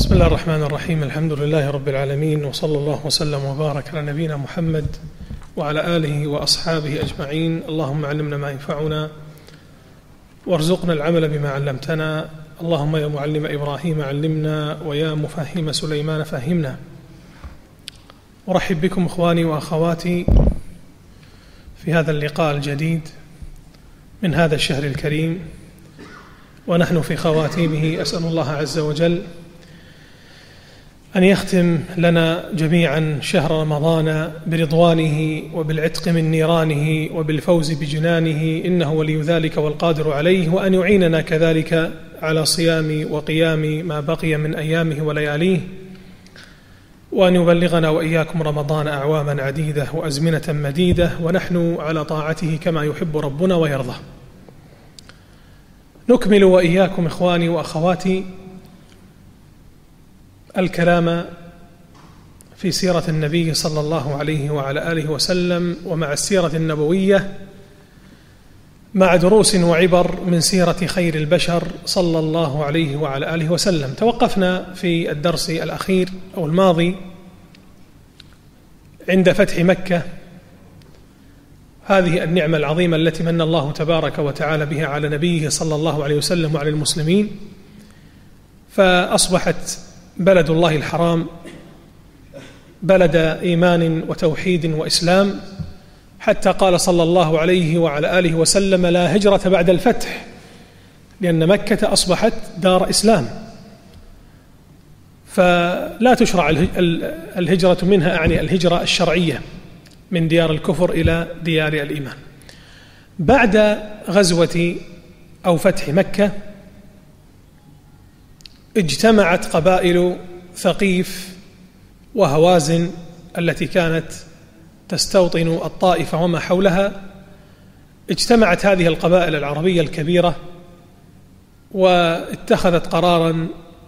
بسم الله الرحمن الرحيم. الحمد لله رب العالمين، وصلى الله وسلم وبارك على نبينا محمد وعلى آله وأصحابه أجمعين. اللهم علمنا ما ينفعنا وارزقنا العمل بما علمتنا. اللهم يا معلم إبراهيم علمنا، ويا مفهم سليمان فهمنا. أرحب بكم إخواني وأخواتي في هذا اللقاء الجديد من هذا الشهر الكريم، ونحن في خواتيمه. أسأل الله عز وجل أن يختم لنا جميعا شهر رمضان برضوانه وبالعتق من نيرانه وبالفوز بجنانه، إنه ولي ذلك والقادر عليه، وأن يعيننا كذلك على صيام وقيام ما بقي من أيامه ولياليه، وأن يبلغنا وإياكم رمضان أعواما عديدة وأزمنة مديدة ونحن على طاعته كما يحب ربنا ويرضى. نكمل وإياكم إخواني وأخواتي الكلام في سيرة النبي صلى الله عليه وعلى آله وسلم، ومع السيرة النبوية مع دروس وعبر من سيرة خير البشر صلى الله عليه وعلى آله وسلم. توقفنا في الدرس الأخير أو الماضي عند فتح مكة، هذه النعمة العظيمة التي من الله تبارك وتعالى بها على نبيه صلى الله عليه وسلم وعلى المسلمين، فأصبحت بلد الله الحرام بلد إيمان وتوحيد وإسلام، حتى قال صلى الله عليه وعلى آله وسلم: لا هجرة بعد الفتح، لأن مكة أصبحت دار إسلام، فلا تشرع الهجرة منها، أعني الهجرة الشرعية من ديار الكفر إلى ديار الإيمان. بعد غزوة أو فتح مكة اجتمعت قبائل ثقيف وهوازن التي كانت تستوطن الطائف وما حولها. اجتمعت هذه القبائل العربية الكبيرة واتخذت قراراً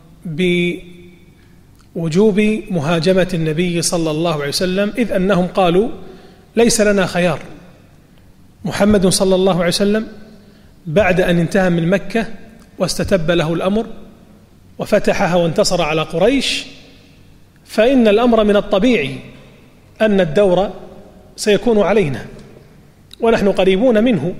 بوجوب مهاجمة النبي صلى الله عليه وسلم، إذ أنهم قالوا: ليس لنا خيار، محمد صلى الله عليه وسلم بعد أن انتهى من مكة واستتب له الأمر وفتحها وانتصر على قريش، فإن الأمر من الطبيعي أن الدور سيكون علينا، ونحن قريبون منه.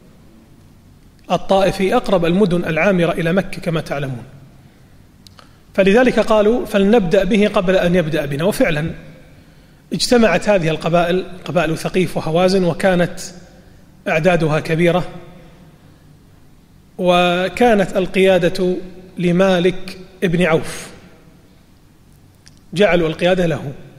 الطائف أقرب المدن العامرة إلى مكة كما تعلمون، فلذلك قالوا: فلنبدأ به قبل أن يبدأ بنا. وفعلا اجتمعت هذه القبائل، قبائل ثقيف وهوازن، وكانت أعدادها كبيرة، وكانت القيادة لمالك ابن عوف، جعلوا القيادة له.